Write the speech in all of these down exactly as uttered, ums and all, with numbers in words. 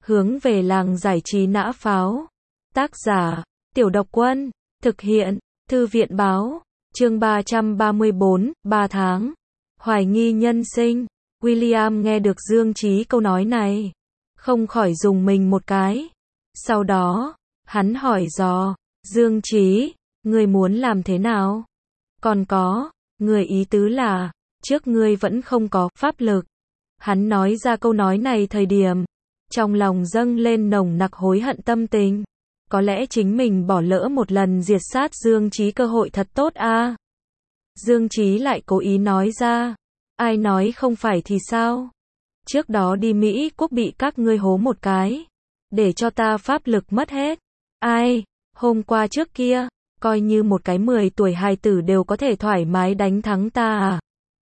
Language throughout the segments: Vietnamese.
Hướng về làng giải trí nã pháo. Tác giả, Tiểu Độc Quân. Thực hiện, Thư viện báo. Chương ba trăm ba mươi bốn, ba tháng. Hoài nghi nhân sinh. William nghe được Dương Chí câu nói này, không khỏi dùng mình một cái. Sau đó, hắn hỏi dò, Dương Chí, ngươi muốn làm thế nào? Còn có, người ý tứ là, trước ngươi vẫn không có pháp lực. Hắn nói ra câu nói này thời điểm, trong lòng dâng lên nồng nặc hối hận tâm tình. Có lẽ chính mình bỏ lỡ một lần diệt sát Dương Chí cơ hội thật tốt a. À? Dương Chí lại cố ý nói ra, ai nói không phải thì sao? Trước đó đi Mỹ Quốc bị các ngươi hố một cái, để cho ta pháp lực mất hết. Ai, hôm qua trước kia, coi như một cái mười tuổi hài tử đều có thể thoải mái đánh thắng ta à?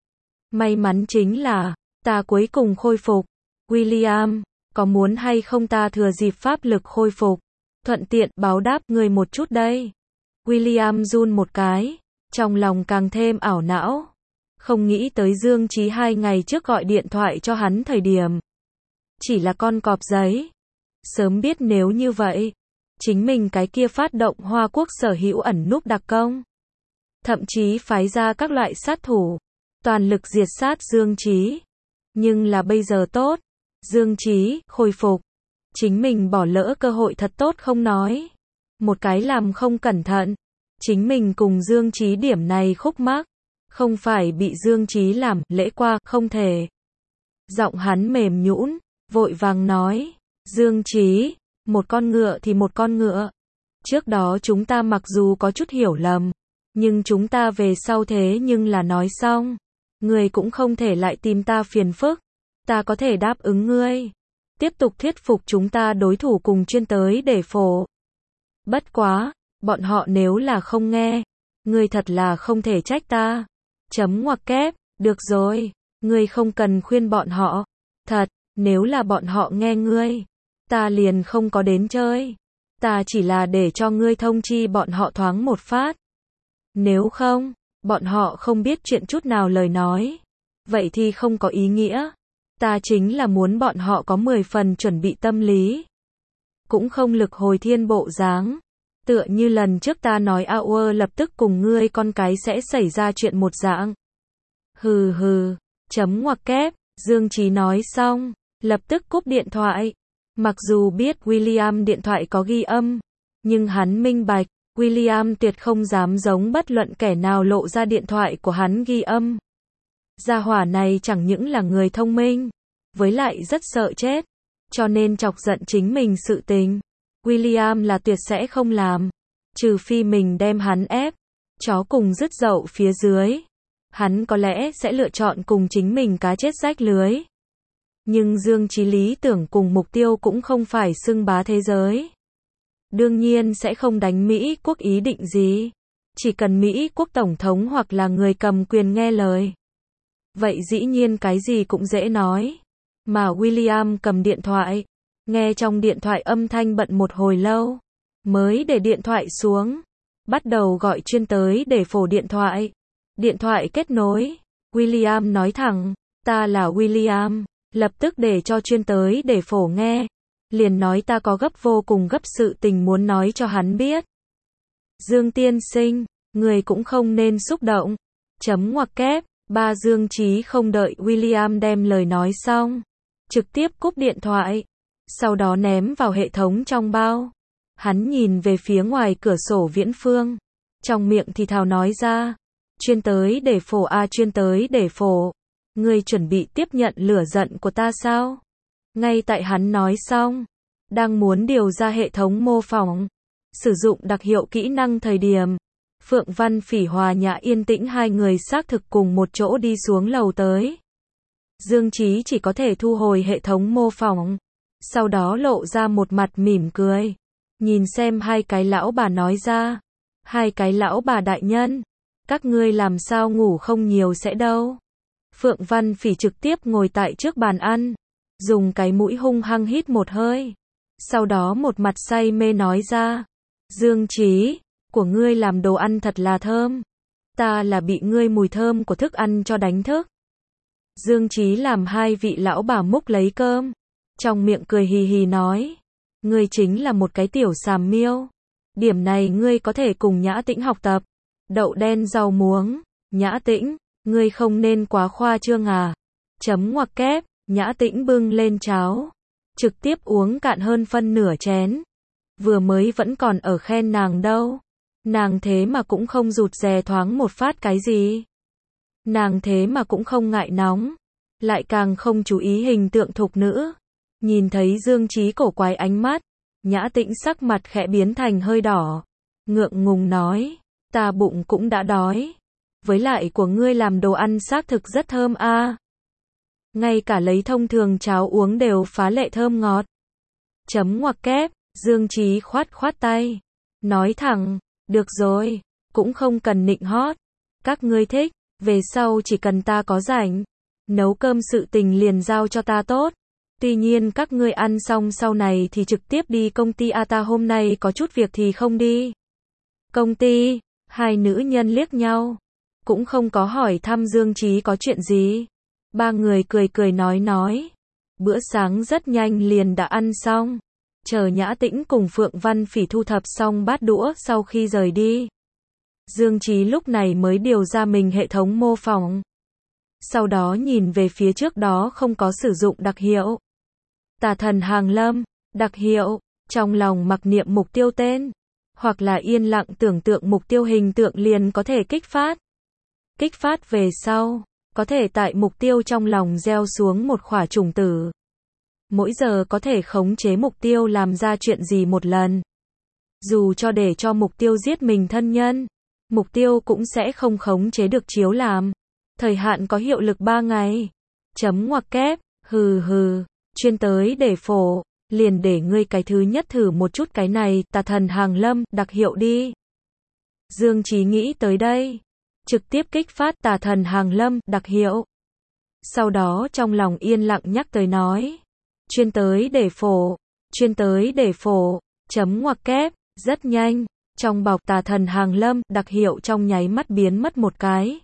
May mắn chính là, ta cuối cùng khôi phục. William, có muốn hay không ta thừa dịp pháp lực khôi phục, thuận tiện báo đáp người một chút đây. William run một cái, trong lòng càng thêm ảo não. Không nghĩ tới Dương Chí hai ngày trước gọi điện thoại cho hắn thời điểm, chỉ là con cọp giấy. Sớm biết nếu như vậy, chính mình cái kia phát động Hoa Quốc sở hữu ẩn núp đặc công, thậm chí phái ra các loại sát thủ, toàn lực diệt sát Dương Chí. Nhưng là bây giờ tốt, Dương Chí khôi phục, chính mình bỏ lỡ cơ hội thật tốt không nói, một cái làm không cẩn thận, chính mình cùng Dương Chí điểm này khúc mắc, không phải bị Dương Chí làm lễ qua không thể. Giọng hắn mềm nhũn, vội vàng nói, Dương Chí, một con ngựa thì một con ngựa. Trước đó chúng ta mặc dù có chút hiểu lầm, nhưng chúng ta về sau thế nhưng là nói xong, ngươi cũng không thể lại tìm ta phiền phức. Ta có thể đáp ứng ngươi, tiếp tục thuyết phục chúng ta đối thủ cùng chuyên tới để phổ. Bất quá, bọn họ nếu là không nghe, ngươi thật là không thể trách ta. Chấm ngoặc kép, được rồi, ngươi không cần khuyên bọn họ. Thật, nếu là bọn họ nghe ngươi, ta liền không có đến chơi. Ta chỉ là để cho ngươi thông chi bọn họ thoáng một phát. Nếu không, bọn họ không biết chuyện chút nào lời nói, vậy thì không có ý nghĩa. Ta chính là muốn bọn họ có mười phần chuẩn bị tâm lý, cũng không lực hồi thiên bộ dáng. Tựa như lần trước ta nói Auer lập tức cùng ngươi con cái sẽ xảy ra chuyện một dạng. Hừ hừ, chấm ngoặc kép, Dương Chí nói xong, lập tức cúp điện thoại. Mặc dù biết William điện thoại có ghi âm, nhưng hắn minh bạch, William tuyệt không dám giống bất luận kẻ nào lộ ra điện thoại của hắn ghi âm. Gia hỏa này chẳng những là người thông minh, với lại rất sợ chết, cho nên chọc giận chính mình sự tình, William là tuyệt sẽ không làm, trừ phi mình đem hắn ép, chó cùng dứt dậu phía dưới, hắn có lẽ sẽ lựa chọn cùng chính mình cá chết rách lưới. Nhưng Dương Chí lý tưởng cùng mục tiêu cũng không phải xưng bá thế giới. Đương nhiên sẽ không đánh Mỹ Quốc ý định gì, chỉ cần Mỹ Quốc Tổng thống hoặc là người cầm quyền nghe lời. Vậy dĩ nhiên cái gì cũng dễ nói. Mà William cầm điện thoại, nghe trong điện thoại âm thanh bận một hồi lâu, mới để điện thoại xuống, bắt đầu gọi chuyên tới để phổ điện thoại. Điện thoại kết nối, William nói thẳng, ta là William, lập tức để cho chuyên tới để phổ nghe, liền nói ta có gấp vô cùng gấp sự tình muốn nói cho hắn biết. Dương tiên sinh, người cũng không nên xúc động, chấm ngoặc kép. Ba Dương Chí không đợi William đem lời nói xong, trực tiếp cúp điện thoại, sau đó ném vào hệ thống trong bao. Hắn nhìn về phía ngoài cửa sổ viễn phương, trong miệng thì thào nói ra, chuyên tới để phổ a à, chuyên tới để phổ, ngươi chuẩn bị tiếp nhận lửa giận của ta sao? Ngay tại hắn nói xong, đang muốn điều ra hệ thống mô phỏng, sử dụng đặc hiệu kỹ năng thời điểm, Phượng Văn Phỉ Hòa Nhã yên tĩnh hai người xác thực cùng một chỗ đi xuống lầu tới. Dương Chí chỉ có thể thu hồi hệ thống mô phỏng, sau đó lộ ra một mặt mỉm cười, nhìn xem hai cái lão bà nói ra, hai cái lão bà đại nhân, các ngươi làm sao ngủ không nhiều sẽ đâu. Phượng Văn Phỉ trực tiếp ngồi tại trước bàn ăn, dùng cái mũi hung hăng hít một hơi, sau đó một mặt say mê nói ra, Dương Chí, của ngươi làm đồ ăn thật là thơm, ta là bị ngươi mùi thơm của thức ăn cho đánh thức. Dương Chí làm hai vị lão bà múc lấy cơm, trong miệng cười hì hì nói. Ngươi chính là một cái tiểu xàm miêu. Điểm này ngươi có thể cùng Nhã Tĩnh học tập. Đậu đen rau muống. Nhã Tĩnh, ngươi không nên quá khoa trương à. Chấm ngoặc kép, Nhã Tĩnh bưng lên cháo. Trực tiếp uống cạn hơn phân nửa chén. Vừa mới vẫn còn ở khen nàng đâu. Nàng thế mà cũng không rụt rè thoáng một phát cái gì. Nàng thế mà cũng không ngại nóng. Lại càng không chú ý hình tượng thục nữ. Nhìn thấy Dương Chí cổ quái ánh mắt. Nhã Tĩnh sắc mặt khẽ biến thành hơi đỏ. Ngượng ngùng nói. Ta bụng cũng đã đói. Với lại của ngươi làm đồ ăn xác thực rất thơm a. À. Ngay cả lấy thông thường cháo uống đều phá lệ thơm ngọt. Chấm ngoặc kép, Dương Chí khoát khoát tay. Nói thẳng, được rồi, cũng không cần nịnh hót. Các ngươi thích, về sau chỉ cần ta có rảnh. Nấu cơm sự tình liền giao cho ta tốt. Tuy nhiên các ngươi ăn xong sau này thì trực tiếp đi công ty a, ta hôm nay có chút việc thì không đi. Công ty, hai nữ nhân liếc nhau. Cũng không có hỏi thăm Dương Chí có chuyện gì. Ba người cười cười nói nói. Bữa sáng rất nhanh liền đã ăn xong. Chờ Nhã Tĩnh cùng Phượng Văn Phỉ thu thập xong bát đũa sau khi rời đi. Dương Chí lúc này mới điều ra mình hệ thống mô phỏng. Sau đó nhìn về phía trước đó không có sử dụng đặc hiệu. Tà thần hàng lâm, đặc hiệu, trong lòng mặc niệm mục tiêu tên. Hoặc là yên lặng tưởng tượng mục tiêu hình tượng liền có thể kích phát. Kích phát về sau, có thể tại mục tiêu trong lòng gieo xuống một quả trùng tử. Mỗi giờ có thể khống chế mục tiêu làm ra chuyện gì một lần. Dù cho để cho mục tiêu giết mình thân nhân, mục tiêu cũng sẽ không khống chế được chiếu làm. Thời hạn có hiệu lực ba ngày. Chấm ngoặc kép, hừ hừ, chuyên tới để phổ, liền để ngươi cái thứ nhất thử một chút cái này, tà thần hàng lâm, đặc hiệu đi. Dương Chí nghĩ tới đây. Trực tiếp kích phát tà thần hàng lâm, đặc hiệu. Sau đó trong lòng yên lặng nhắc tới nói. Chuyên tới để phổ, chuyên tới để phổ, chấm ngoặc kép, rất nhanh. Trong bọc tà thần hàng lâm, đặc hiệu trong nháy mắt biến mất một cái.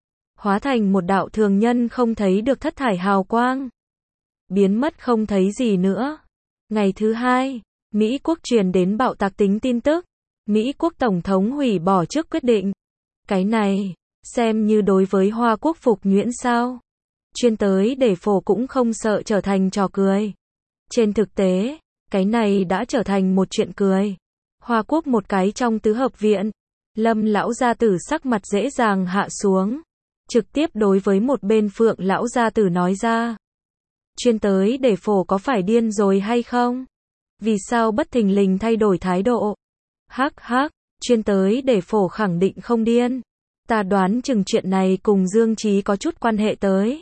Hóa thành một đạo thường nhân không thấy được thất thải hào quang. Biến mất không thấy gì nữa. Ngày thứ hai, Mỹ quốc truyền đến bạo tạc tính tin tức. Mỹ quốc Tổng thống hủy bỏ trước quyết định. Cái này, xem như đối với Hoa quốc phục nhuyễn sao. Chuyên tới để phổ cũng không sợ trở thành trò cười. Trên thực tế, cái này đã trở thành một chuyện cười. Hoa quốc một cái trong tứ hợp viện. Lâm lão gia tử sắc mặt dễ dàng hạ xuống. Trực tiếp đối với một bên Phượng lão gia tử nói ra. Chuyên tới để phổ có phải điên rồi hay không? Vì sao bất thình lình thay đổi thái độ? Hắc hắc, chuyên tới để phổ khẳng định không điên. Ta đoán chừng chuyện này cùng Dương Chí có chút quan hệ tới.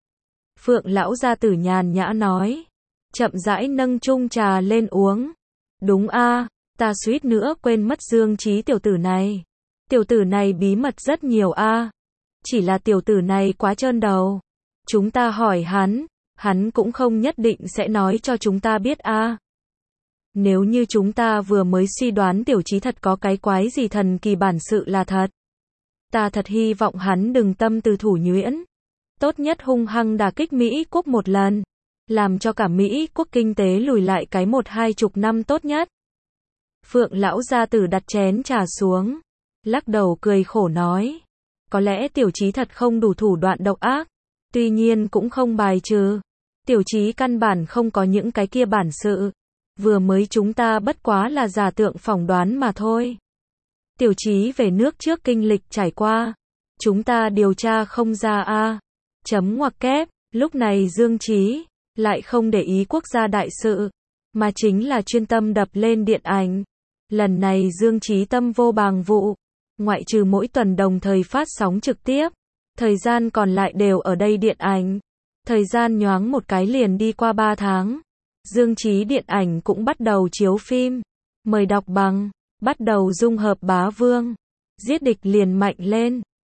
Phượng lão gia tử nhàn nhã nói. Chậm rãi nâng chung trà lên uống. Đúng a, ta suýt nữa quên mất Dương Chí tiểu tử này. Tiểu tử này bí mật rất nhiều a. Chỉ là tiểu tử này quá trơn đầu. Chúng ta hỏi hắn, hắn cũng không nhất định sẽ nói cho chúng ta biết a. Nếu như chúng ta vừa mới suy đoán tiểu Chí thật có cái quái gì thần kỳ bản sự là thật. Ta thật hy vọng hắn đừng tâm từ thủ nhuyễn. Tốt nhất hung hăng đả kích Mỹ quốc một lần. Làm cho cả Mỹ quốc kinh tế lùi lại cái một hai chục năm tốt nhất. Phượng lão gia tử đặt chén trà xuống. Lắc đầu cười khổ nói. Có lẽ tiểu Chí thật không đủ thủ đoạn độc ác. Tuy nhiên cũng không bài trừ. Tiểu Chí căn bản không có những cái kia bản sự. Vừa mới chúng ta bất quá là giả tượng phỏng đoán mà thôi. Tiểu Chí về nước trước kinh lịch trải qua. Chúng ta điều tra không ra a. Chấm ngoặc kép, lúc này Dương Chí lại không để ý quốc gia đại sự, mà chính là chuyên tâm đập lên điện ảnh. Lần này Dương Chí tâm vô bàng vụ, ngoại trừ mỗi tuần đồng thời phát sóng trực tiếp, thời gian còn lại đều ở đây điện ảnh. Thời gian nhoáng một cái liền đi qua ba tháng. Dương Chí điện ảnh cũng bắt đầu chiếu phim. Mời đọc bằng, bắt đầu dung hợp bá vương. Giết địch liền mạnh lên.